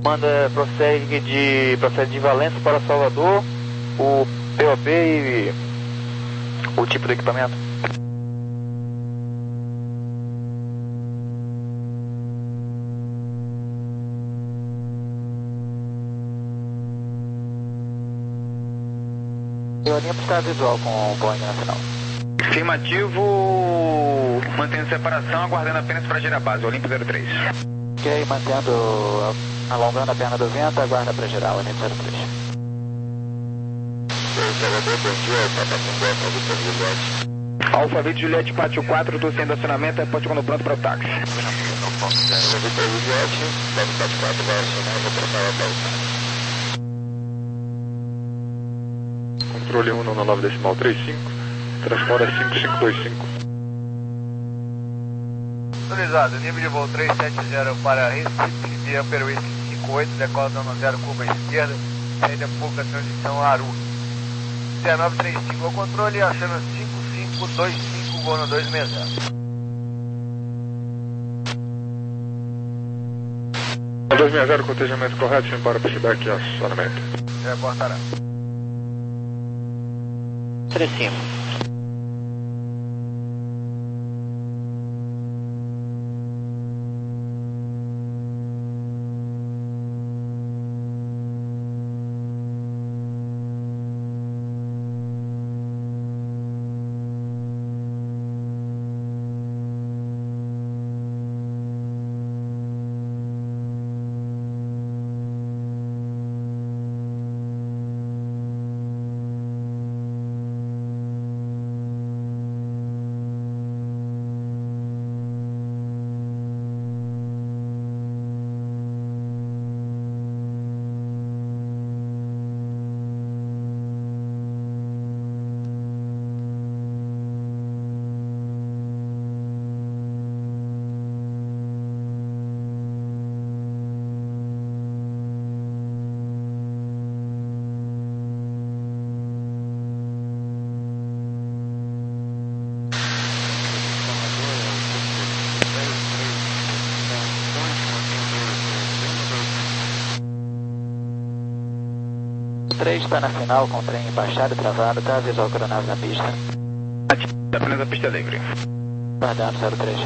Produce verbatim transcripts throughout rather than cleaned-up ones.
Manda, prossegue de, procede de Valença para Salvador, o P O P e o tipo do equipamento. Eu alinho para estar visual com o Boeing Nacional. Afirmativo, mantendo separação, aguardando apenas para girar a base, Olimpo zero três. Ok, mantendo, alongando a perna do vento, aguarda para girar, Olimpo zero três. Alphaville Juliette, pátio quatro, estou sendo acionamento, aponte quando pronto para o táxi. Controle um no nove decimal trinta e cinco, transpora cinco cinco dois cinco. Autorizado, nível de voo três sete zero para Recife, via Peruísque cinco oito, decola dando zero, curva esquerda, saída pouca, transição Aru. dezenove trinta e cinco ao controle, acena cinco cinco dois cinco, voo no dois seis zero. dois seis zero, cotejamento correto, sim, para pushback e acionamento. Reportará. três cinco. três está na final, com o trem baixado e travado, tá? Visual coronado na pista. Apenas a pista livre. Guardando zero três.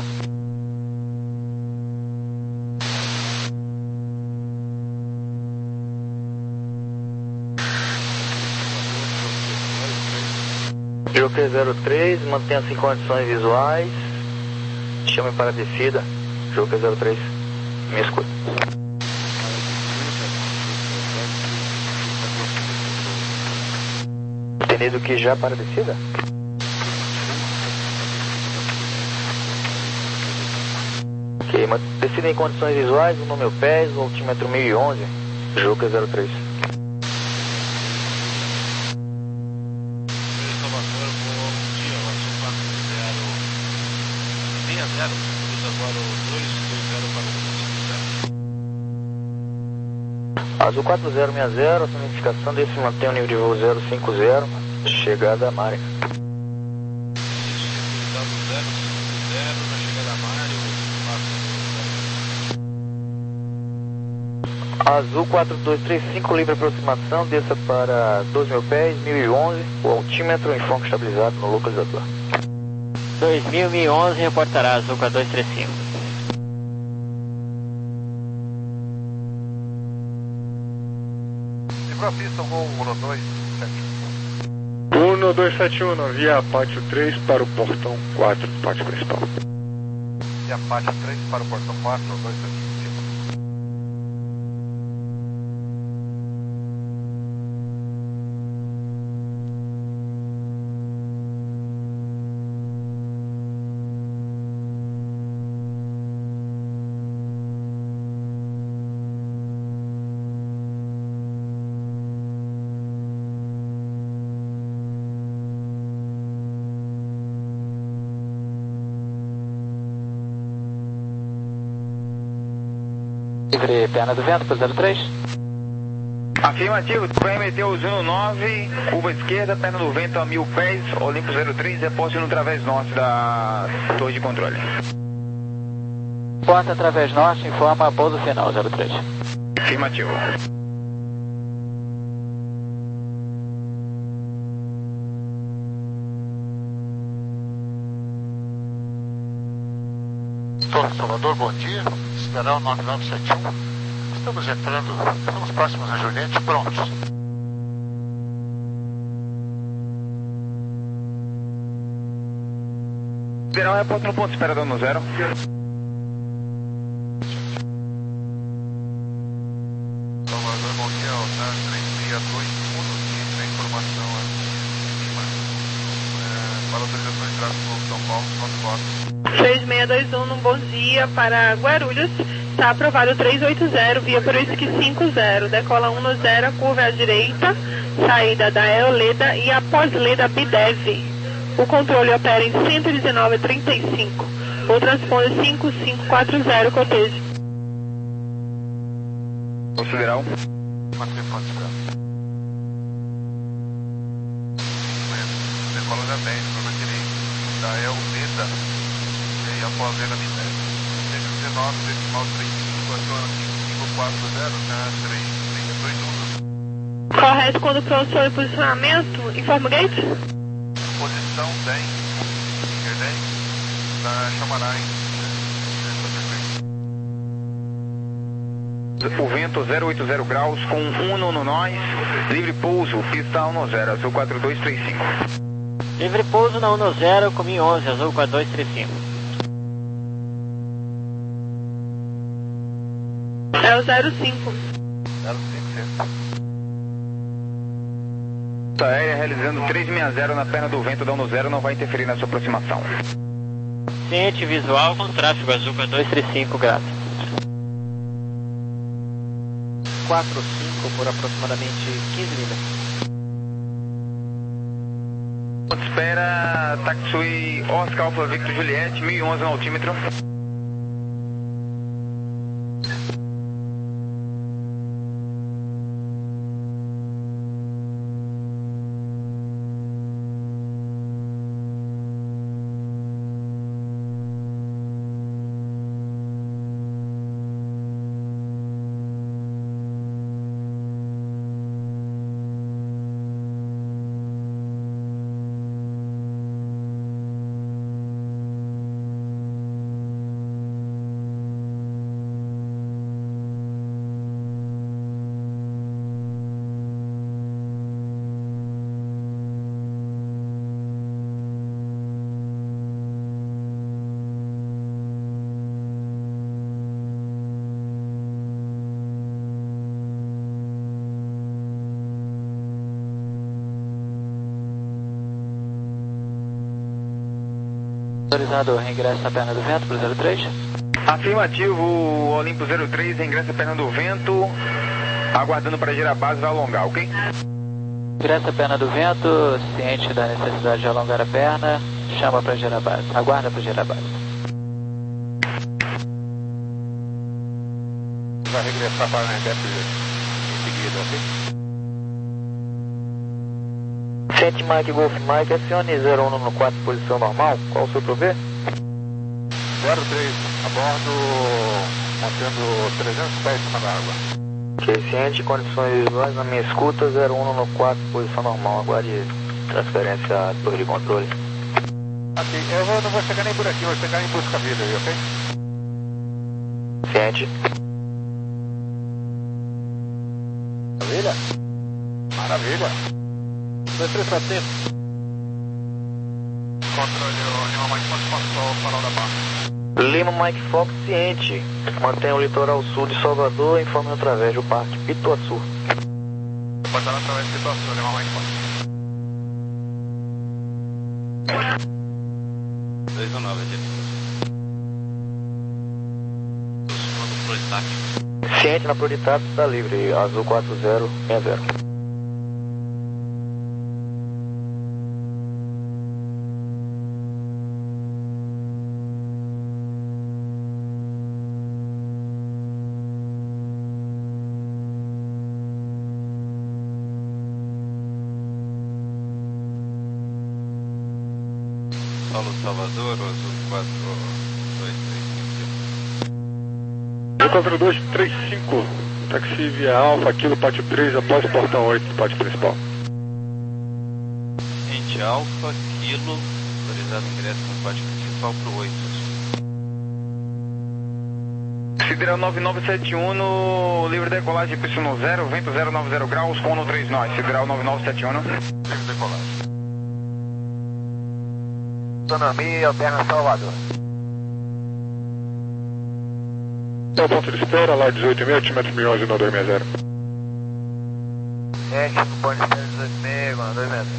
Joker zero três, mantenha-se em condições visuais. Chame para a descida. Joker zero três, me escuta. Entendido que já para a descida? Ok, descida em condições visuais, no meu pés, o altímetro mil e onze, Juca zero três. Azul quatro zero seis zero, a notificação desse mantém o nível de voo zero cinco zero, chegada a Mari. Azul quatro dois três cinco, livre aproximação, desça para doze mil pés, mil e onze, o altímetro em foco estabilizado no localizador. dois mil, mil e onze, reportará Azul quatro dois três cinco. Pista voo um dois sete um. um dois sete um, via pátio três para o portão quatro, pátio principal. Via pátio três para o portão quatro, dois sete um. Livre perna do vento, para zero três. Afirmativo, vai meter o Zuno nove, curva esquerda, perna do vento a mil pés, Olimpo zero três, reposte no través norte da torre de controle. Porta através norte, informa a pouso final, zero três. Afirmativo. Torre Salvador, bom dia. Esperar o nove nove sete um. Estamos entrando, estamos próximos a Juliette, prontos. Verão, repórter no ponto, espera dando zero. Salvador, bom dia, Altar três seis dois um, ciente da informação aqui em cima. É, para autorização de tráfego Novo São Paulo, nove quatro. três seis dois um, um bom dia para Guarulhos. Está aprovado três oito zero, via para o whisky cinco zero. Decola um no zero, curva à direita, saída da Eoleda e após Leda Bidev. O controle opera em cento e dezenove vírgula trinta e cinco. O transponder cinco cinco quatro zero, cotejo. Federal. Manter ponto esperado. Decola da dez, curva à direita, da Eoleda e após Leda Bidev. cento e dezenove, decimal três cinco, cinco cinco quatro zero, né? três seis dois um. Correto, quando pronto sobre posicionamento, informa o gate. Posição dez, finger dez, da Chamará em O vento zero oito zero graus com um no nós, livre pouso, pista um no zero, azul quatro dois três cinco. Livre pouso na um no zero, com mil e onze, azul quatro dois três cinco. É o zero cinco. zero cinco. Pista aérea realizando três seis zero na perna do vento, da um no zero, não vai interferir na sua aproximação. Ciente visual com tráfego azul quatro dois três cinco, graças. quatro cinco por aproximadamente quinze milhas. Espera, taxi Oscar Alfa Victor Juliette, mil e onze no altímetro. Autorizado, reingresso na perna do vento para o zero três. Afirmativo, Olimpo zero três, ingressa perna do vento, aguardando para girar a base, vai alongar, ok? Ingressa a perna do vento, ciente da necessidade de alongar a perna, chama para girar a base, aguarda para girar a base. Vai regressar para a Nerdep em seguida, ok? Ciente Mike Golf Mike, acione zero um no quatro, posição normal, qual o seu prover? zero três, a bordo, mantendo trezentos pés em cima da água. Ok, ciente, condições visuais na minha escuta, zero um no quatro, posição normal, aguarde transferência à torre de controle. Ok, eu vou, não vou chegar nem por aqui, vou chegar em busca-vida aí, ok? Ciente. Maravilha? Maravilha. dois três quatro cinco. Controle, Lima Mike Fox, passou o farol da barra. Lima Mike Fox, ciente. Mantenha o litoral sul de Salvador, informe através do Parque Pituaçu. Passando através do Pituaçu, Lima Mike Fox. dois um nove, Ciente na Prolitato, está livre, azul quatro zero seis zero. Paulo Salvador, azul quatro dois três cinco. quatro dois três cinco, Táxi via Alfa, Kilo Pátio três, após portão oito do pátio principal. Ente Alfa, Kilo, autorizado ingresso no pátio principal pro oito. Sideral nove nove sete um no livre decolagem, Y zero, vento zero nove zero graus, com no três nós. Sideral nove nove sete um. Livre decolagem. Autonomia, Alterna Salvador. É o ponto de espera, lá dezoito e meio, altímetro mil e onze, no dois sessenta. Gente, no ponto de espera dezoito e meio, no dois sessenta.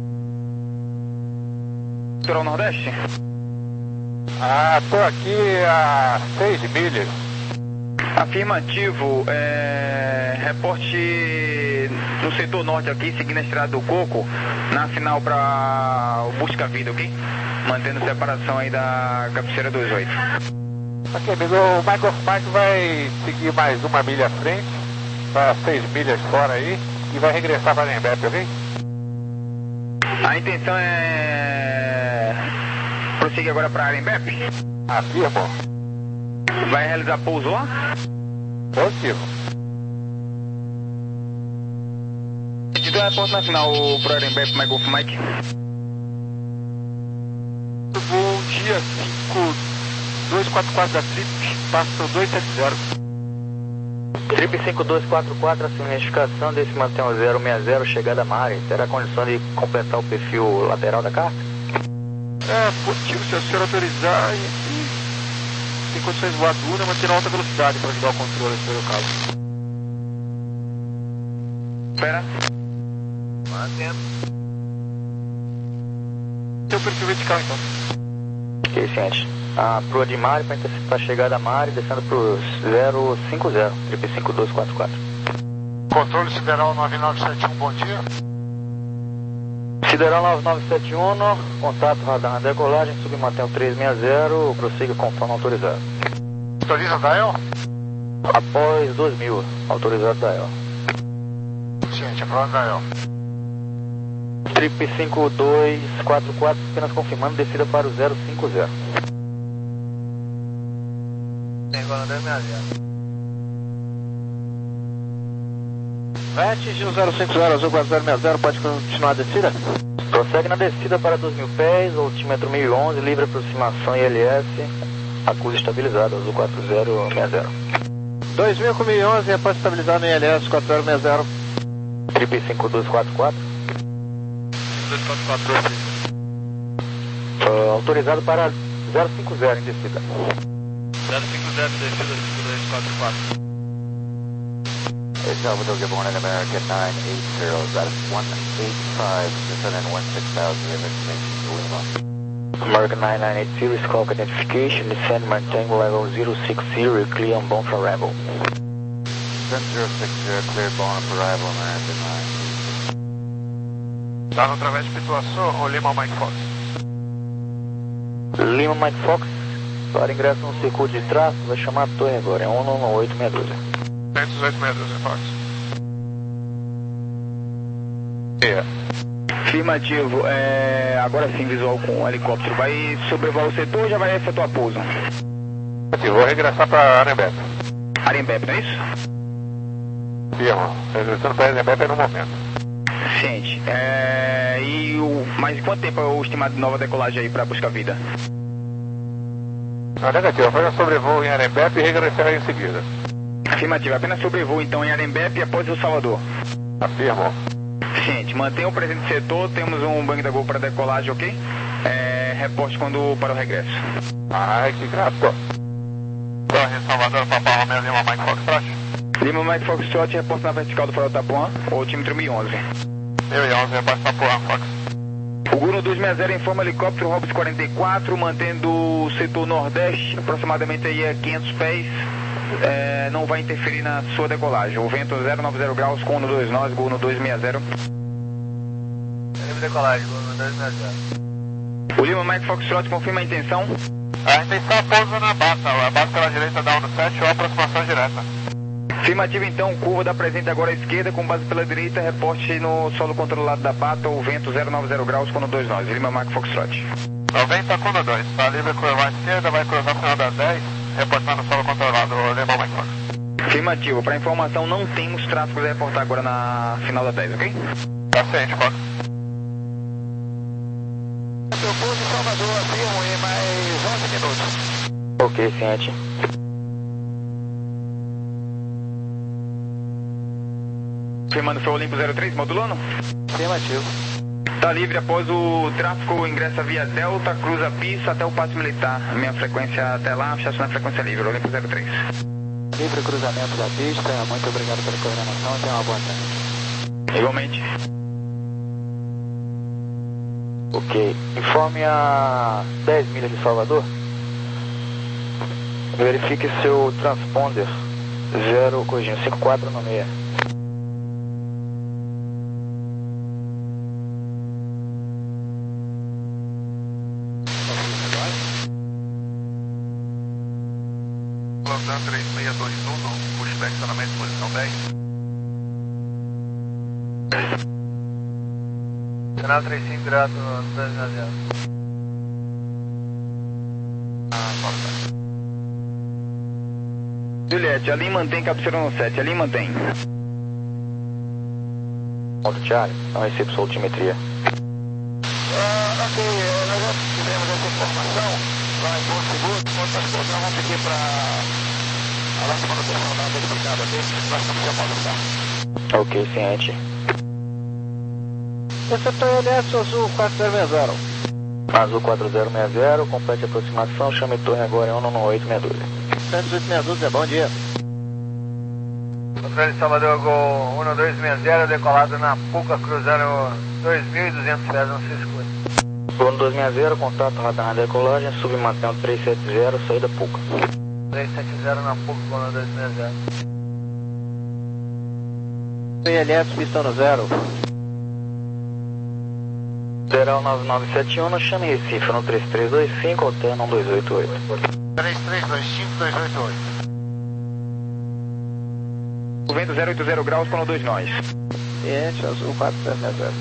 Litoral Nordeste? Ah, tô aqui a seis milhas. Afirmativo, é, reporte no setor norte aqui, seguindo a estrada do Coco, na final para o Busca Vida, ok? Mantendo separação aí da cabeceira dos oito. Ok, amigo, o Michael Mike vai seguir mais uma milha à frente, para seis milhas fora aí, e vai regressar para Arembep, ok? A intenção é prosseguir agora para Arembep? Afirmo. Vai realizar pouso lá? Positivo. Então é ponto na final pro Arembep, Michael Mike. Bom dia, cinco dois quatro quatro da Trip, passo dois sete zero. Trip cinco dois quatro quatro, a identificação desse mantém o zero seis zero, chegada a Mari. Terá condição de completar o perfil lateral da carta? É, positivo, se a senhora autorizar, a gente tem condições de voar duna, manter alta velocidade para ajudar o controle do local. Espera. Mantendo. Seu perfil vertical então. Ok, ciente. Ah, pro de Mari, para antecipar a chegada a Mari, descendo pro zero cinco zero, Trip cinco dois quatro quatro. Controle Sideral nove nove sete um, bom dia. Sideral nove nove sete um, contato radar na decolagem, submantém o três seis zero, prossiga conforme autorizado. Autoriza da E L? Após dois mil, autorizado da E L. Ciente, aprovado da E L. Trip cinco dois quatro quatro, apenas confirmando, descida para o zero cinco zero. Tem agora no dois sessenta. Vai atingir o zero cinco zero, azul quatro zero seis zero, pode continuar a descida? Prossegue na descida para dois mil pés, altímetro mil e onze, livre aproximação I L S, acusa estabilizado, azul quatro zero seis zero. dois mil com mil e onze, pode estabilizar no I L S quatro zero seis zero. Trip cinco dois quatro quatro. dois quatro quatro dois. Uh, autorizado para zero cinco zero em descida. zero cinco zero, descida cinco dois quatro quatro. Salvador Gabon and American nine eight zero, that is one eight five, descending one six thousand, information to Lima. American nine nine eight zero, scope identification, descend, maintain level zero six zero, clear on bound for arrival. Descend zero six zero, clear bound for arrival, American nine. Tá no através de Pituaçu ou Lima Mike Fox? Lima Mike Fox, para ingresso no circuito de traço, vai chamar a torre agora, é um um oito seis dois. cento e dezoito metros, Fox. É. Afirmativo, é, agora sim visual com o helicóptero. Vai sobrevoar o setor ou já vai efetuar pouso? Aqui, vou regressar para Arembep. Arembep, não é isso? Firma, regressando para Arembep no momento. Ciente. É, e o, mas quanto tempo é o estimado de nova decolagem aí para buscar vida? Não, negativo, fazer um sobrevoo em Arembep e regressar em seguida. Afirmativo, apenas sobrevoo então em Arembep e após o Salvador. Afirmo. Ciente, mantenha o presente setor, temos um banco da Gol para decolagem, ok? É, reporte quando para o regresso. Ai, que grato. Torre Salvador, Papa Romeo, Lima Mike Foxtrot. Lima Mike Foxtrot, reporte na vertical do Farol Tapuã, ou altímetro mil e onze. mil e onze, reporte Tapuã, Fox. O Guru dois seis zero informa helicóptero Robson quarenta e quatro, mantendo o setor nordeste, aproximadamente aí a quinhentos pés. É, não vai interferir na sua decolagem. O vento zero nove zero graus com o dois nós, Gol no dois seis zero. Livre decolagem, Gol no dois sessenta. O Lima Mike Foxtrot confirma a intenção. A intenção é pouso na base, a base pela direita da um sete ou aproximação direta. Afirmativa então, curva da presente agora à esquerda, com base pela direita, reporte no solo controlado da Bata, o vento zero nove zero graus com o dois nós, Lima Mike Foxtrot. O vento tá com o dois, tá livre curvar à esquerda, vai cruzar o final da dez, reportando o solo controlado, Lima Mike Fox. Afirmativo, para informação, não temos tráfego a reportar agora na final da dez, ok? Tá certo, Fox. Seu pouso em Salvador, afirmo em mais onze minutos. Ok, ciente. Firmando foi o Olimpo zero três, modulando? Afirmativo. Tá livre após o tráfego, ingressa via Delta, cruza a pista até o Pátio Militar. Minha frequência até lá, estaciona a frequência livre, Olimpo zero três. Livre cruzamento da pista, muito obrigado pela coordenação e tenha uma boa tarde. Igualmente. Ok, informe a dez milhas de Salvador. Verifique seu transponder zero, corrigindo, cinco quatro nove seis. Plantão três seis dois um, pushback estacionamento, posição dez. Canal trinta e cinco graus, dois zero zero. Ah, volta. Juliette, ali mantém captura no sete, ali mantém. Ponto Charlie, não recebo sua altimetria. Ah, ok, nós já tivemos essa informação lá em Porto Seguro. Quando nós voltamos, vamos pedir para a nossa manutenção dar uma explicada desse, nós estamos já falando. Ok, ciente. Receptor L S Azul quatro zero seis zero. Azul quatro zero seis zero, complete a aproximação, chame torre agora em um nove oito seis dois. cento e oito seis dois, bom dia. Controle de Salvador Gol um dois seis zero, decolado na Puca, cruzando dois mil e duzentos pés, não se escute. um dois seis zero, contato radar na decolagem, submantendo três sete zero, saída Puca. três sete zero na Puca, um dois seis zero. P L S, pistão no zero. Federal nove nove sete um, chame Recife no três três dois cinco, alterna um dois oito oito. três três dois cinco, dois oito oito. O vento zero oito zero graus, com dois nós. Ciente, Azul quatro zero seis zero.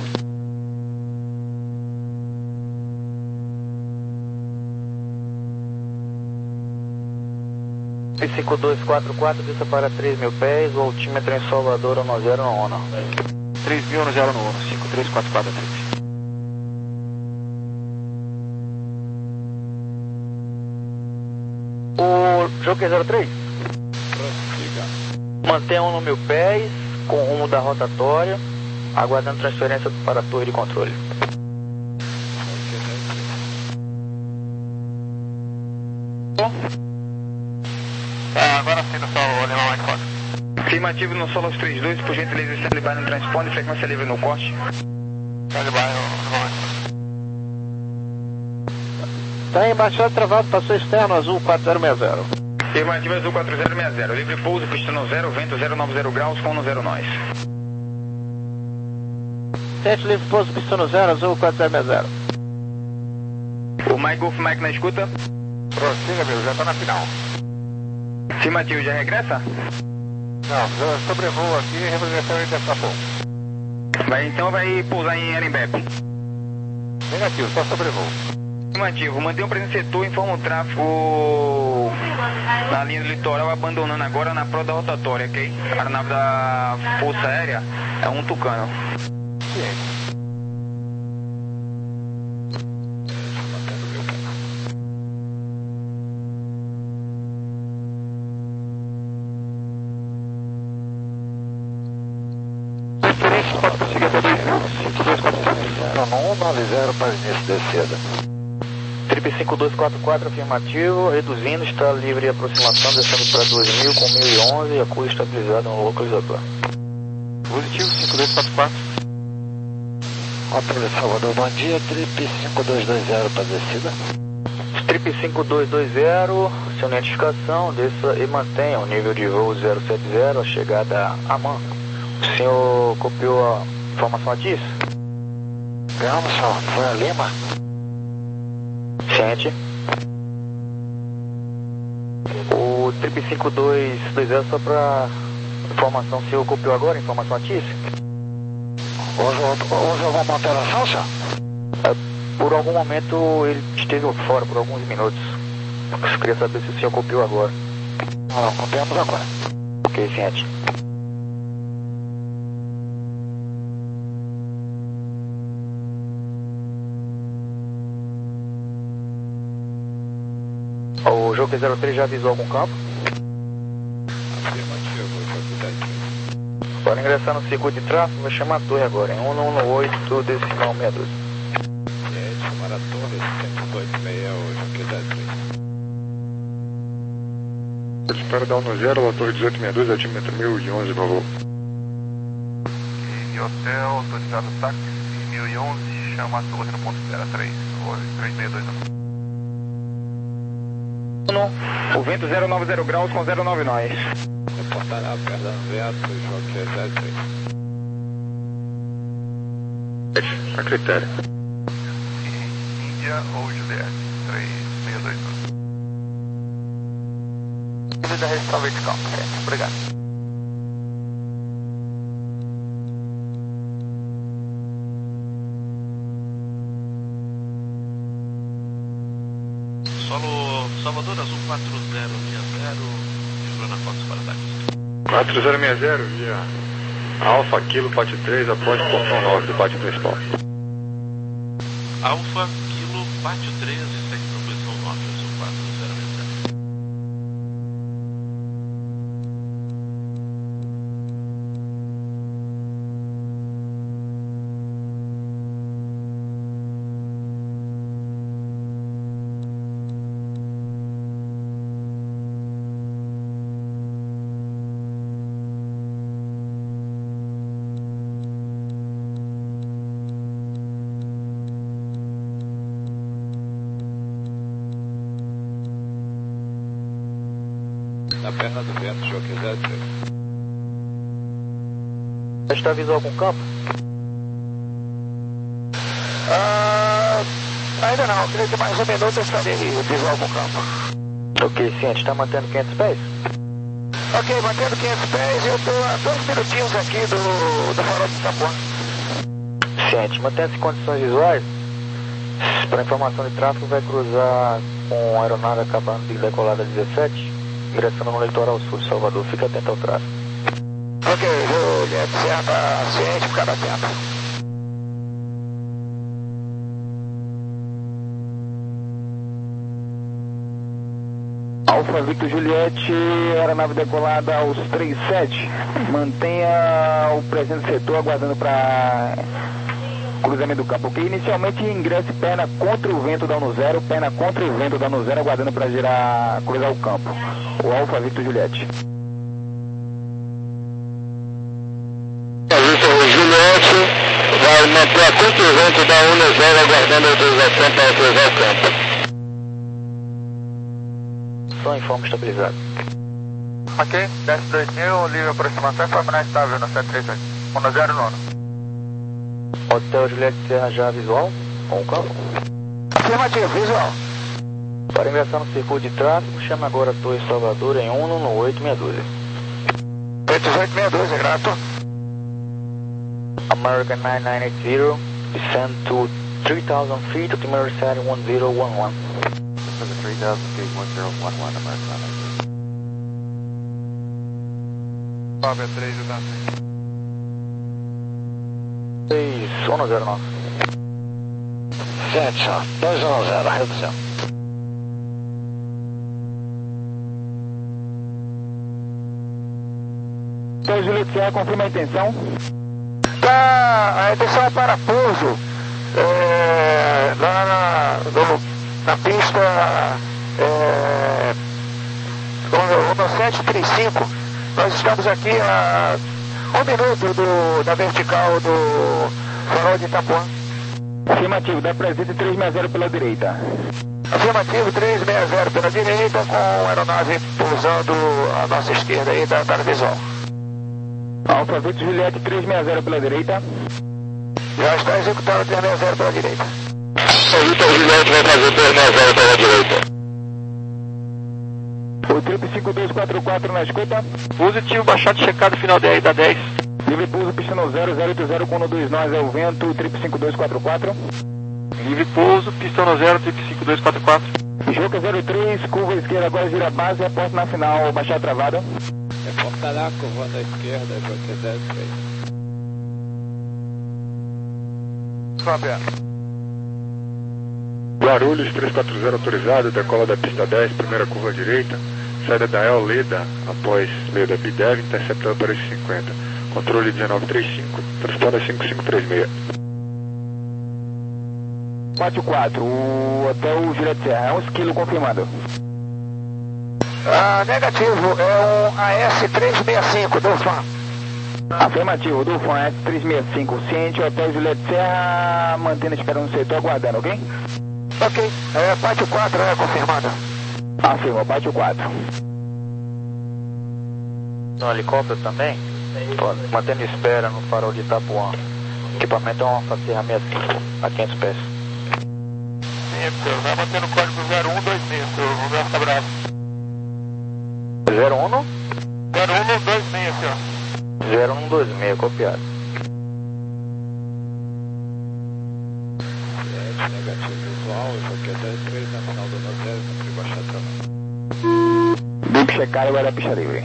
cinco dois quatro quatro, vista para três mil pés, o altímetro em Salvador, um zero no ONU. três mil no zero no um, cinco três quatro quatro três. O Joker zero três? Mantenha um no mil pés, com rumo da rotatória, aguardando transferência para a torre de controle. Ah, agora sim, no solo, alemão mais forte. Afirmativo no Solos trinta e dois, por gentileza, stand by no transponder, frequência livre no corte. Stand by, alemão mais forte. Tá embaixado travado, passou externo, Azul quatro zero seis zero. Afirmativo Azul quatro zero seis zero, livre pouso, pista no zero, vento zero nove zero graus, com no zero nós. Sete livre pouso, pista no zero, Azul quatro zero seis zero. O Mike Golf Mike na escuta. Prossiga, meu, já tá na final. Afirmativo, já regressa? Não, já sobrevoo aqui e regressão dessa pouco. Vai, então vai pousar em Arimbep. Negativo, só sobrevoo. Afirmativo, mantenha um presente setor, informa o tráfego na linha do litoral, abandonando agora na pró da rotatória, ok? A aeronave da Força Aérea é um Tucano. Ciente. Referência, pode prosseguir até dois cinco dois quatro cinco. um nove zero para início de descida. Trip cinco dois quatro quatro, afirmativo, reduzindo, está livre de aproximação, descendo para dois mil com mil e onze, a curva estabilizada no localizador. Positivo cinco dois quatro quatro. Controle Salvador, bom dia, Trip cinco dois dois zero para descida. Trip cinco dois dois zero, sua identificação, desça e mantenha o nível de voo zero sete zero, a chegada a AMAN. O senhor copiou a informação disso? Vamos, senhor, foi a Lima. Ciente. O Trip cinco dois dois zero, só para informação, o senhor copiou agora a informação a T I S? Houve, houve alguma alteração, senhor? É, por algum momento ele esteve fora, por alguns minutos. Eu queria saber se o senhor copiou agora. Não, não, copiamos agora. Ok, ciente. O Joker zero três já avisou algum campo? Afirmativo, Joker zero três. Para ingressar no circuito de tráfego, vai chamar a torre agora, em um um oito decimal seis dois. Ciente, chamar a torre, cento e dois seis, o Joker zero três. Espero dar um no zero, a torre dezoito sessenta e dois, altímetro mil e onze, por favor. E hotel, autorizado táxi mil e onze, chama a torre no ponto zero três, três seis dois. O vento zero nove zero graus com zero nove nós. Reportará perda no vento, Joker zero três. A critério. Índia ou Juliette, três seis dois dois. Da ressalva de campo, certo? Obrigado. Solo Salvador Azul quatro zero seis zero, Juliana Fox para táxi. quatro zero seis zero, via Alfa Kilo Pátio três, após portão nove do pátio principal. Alfa Kilo Pátio três, segue para a posição nove, Azul quatro zero seis zero. Na perna do vento, Joker zero três. Está avisou algum campo? Ah, ainda não, creio que mais um minuto eu estarei visual algum campo. Ok, ciente. Está mantendo quinhentos pés? Ok, mantendo quinhentos pés, eu estou a dois minutinhos aqui do, do farol de Itapuã. Ciente. Mantendo-se em condições visuais, para informação de tráfego, vai cruzar com a aeronave acabando de decolar da dezessete, ingressando no litoral sul de Salvador. Fique atento ao tráfego. Ok, Juliette, certa, ciente, ficar atento. Alfa Victor Juliette, aeronave decolada aos três sete. Mantenha o presente setor aguardando para cruzamento do campo. Ok, inicialmente ingresse perna contra o vento da um zero, perna contra o vento da um zero, aguardando para girar, cruzar o campo. O Alfa Victor Juliette. Juliette vai manter a contra o vento da um zero, aguardando a autorização para cruzar o campo. Só informe estabilizado. Ok, desce dois mil, livre aproximação e forma estável no sete três oito. um zero nono. Hotel Juliette Serra já visual? Com o campo? Afirmativo, visual. Para ingressar no circuito de tráfego, chame agora a Torre Salvador em um um oito seis dois. oito oito seis dois, é grato. American nine nine eight zero, descend to three thousand feet, altimeter set one zero one one. For the three thousand feet, one zero one one, American nine nine zero. Fábio três, eu dá seis um zero nove. sete, dois um zero, redução. Então, Juliette Serra, confirma a intenção. Tá, a intenção é para pouso, é, lá na, no, na pista é, no sete três cinco. Nós estamos aqui a um minuto do, da vertical do farol de Itapuã. Afirmativo, dá presente três seis zero pela direita. Afirmativo, três seis zero pela direita, com a aeronave pousando à nossa esquerda aí da, da visual. Alfa Victor Juliette três seis zero pela direita. Já está executando três seis zero pela direita. O Victor Juliette vai fazer três seis zero pela direita. O trip cinco dois quatro quatro na escuta. Positivo, baixado, checado, final dez da dez. Livre pouso, pista no zero zero oito zero com um dois nós é o vento, trip cinco dois quatro quatro. Livre pouso, pistão no zero, trip cinco dois quatro quatro. Joca zero três, curva esquerda, agora gira a base e aposta na final, baixar travada. Reportará, curvando à esquerda, J T dez três. Fábio. Guarulhos três quatro zero autorizado, decola da pista dez, primeira curva à direita, saída da El Leda, após meio da B dez, interceptando para os cinquenta. Controle dezenove trinta e cinco, transponder cinco cinco três seis. quatro quatro, o hotel Juliette Serra, é um esquilo confirmado. Ah, negativo, é um A S trezentos e sessenta e cinco, Dufan. Afirmativo, Dufan A S trezentos e sessenta e cinco, ciente, hotel Juliette Serra, mantendo a espera no setor, aguardando, ok? Ok, é, Pátio quatro é confirmado. Afirma, Pátio quatro. No helicóptero também, mantendo espera no farol de Itapuã. Equipamento é uma Facerra sessenta e cinco, a quinhentos pés. Sim, senhor, vai mantendo o código zero um dois seis, senhor, o Roberto tá bravo. zero um no? zero um dois seis, senhor. zero um dois seis, copiado. Negativo visual, J T dez três na final do zero, sempre baixar a Bip checar e agora pista livre.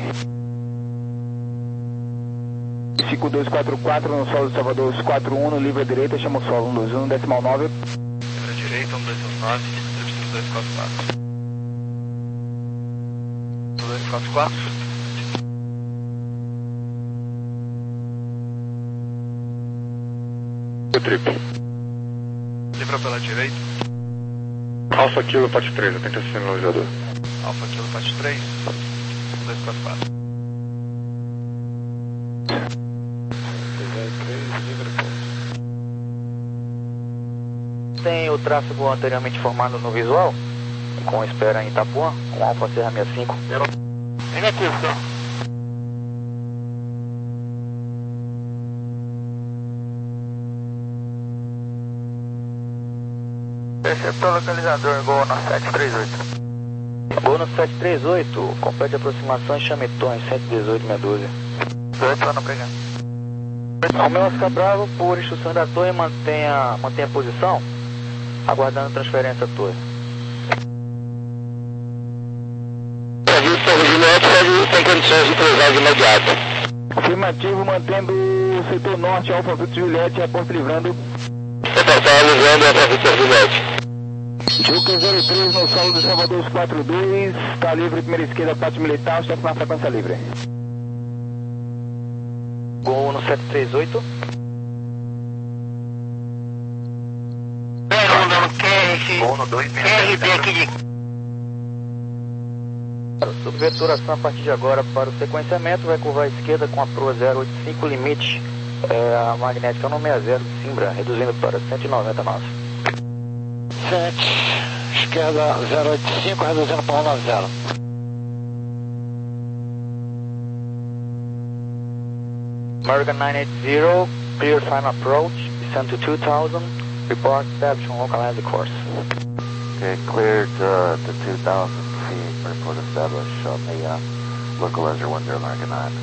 cinco dois quatro quatro no solo do Salvador quatro um no livre à direita, chama o solo um dois um, decimal nove. Livre à direita, um dois um nove, três dois quatro quatro. um dois quatro quatro. O trip. Livra pela direita. Alfa Kilo, Pat três, atenta ao sinalizador. Alfa Kilo, Pat três, um dois quatro quatro. Tem o tráfego anteriormente formado no visual, com espera em Itapuã, com Alfa Serra sessenta e cinco. Negativo, senhor. Receptor localizador, Gol no sete três oito. Gol no sete três oito, complete aproximação e chame torre cento e dezoito, meia dúzia. dois plano pregando. Romeu Oscar Bravo, por instrução da torre, mantenha, mantenha a posição, aguardando transferência à torre. Serviço Torre Juliette, serviço tem condições de cruzar de imediato. Afirmativo, mantendo o setor norte, Alfa Victor Juliette, reporte livrando. Reportar livrando Alfa Victor Juliette. Juca zero três no solo do Salvador quatro dois, está livre, primeira esquerda, parte militar, chefe na frequência livre. Gol no sete três oito. Gol no dois seis Q R B aqui de... Subveturação a partir de agora para o sequenciamento, vai curvar à esquerda com a proa zero oito cinco, limite é, a magnética no sessenta de Simbra, reduzindo para cento e noventa nós. sete, esquerda zero oito cinco, reduzindo para cento e noventa. American nine eight zero, clear final approach, descend to two thousand, report establishment, localize the course. Okay, cleared uh, to two thousand feet, report established on the uh, localizer one zero American nine.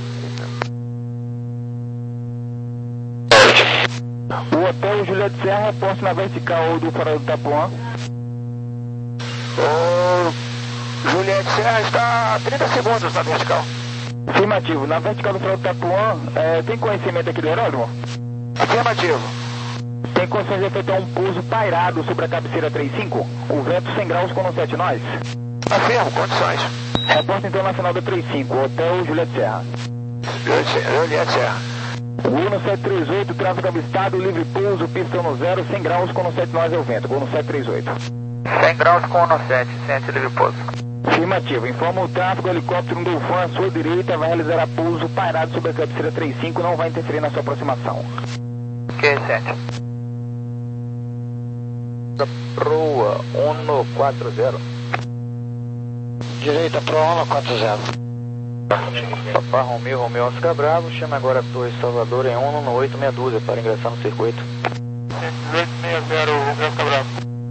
O hotel Juliette Serra, reporte na vertical do farol do Itapuã. O Juliette Serra está a trinta segundos na vertical. Afirmativo, na vertical do farol do Itapuã, é, tem conhecimento aqui do aeródromo? Afirmativo. Tem condições de efetuar um pouso pairado sobre a cabeceira trinta e cinco? O vento cem graus com sete nós? Afirmo, condições. Reporte então na final da trinta e cinco, hotel Juliette Serra. Juliette Serra. Gol no sete três oito, tráfego avistado, livre pouso, pistão no zero, cem graus com sete nós é o vento. Gol no sete três oito. cem graus com no sete, ciente livre pouso. Afirmativo, informa o tráfego, helicóptero um Dolphin à sua direita, vai realizar a pouso pairado sobre a cabeceira trinta e cinco, não vai interferir na sua aproximação. Ok, ciente. Proa um quatro zero. Direita pro um quatro zero. Papá Romeu, Romeu Oscar Bravo, chama agora a Torre Salvador em um no oito meia dúzia para ingressar no circuito. oito seis zero, Romeu Oscar Bravo.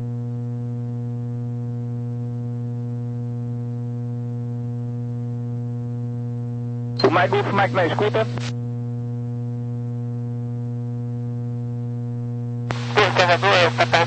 O Mike Golf, Mike na escuta. Torre Salvador, é o Papai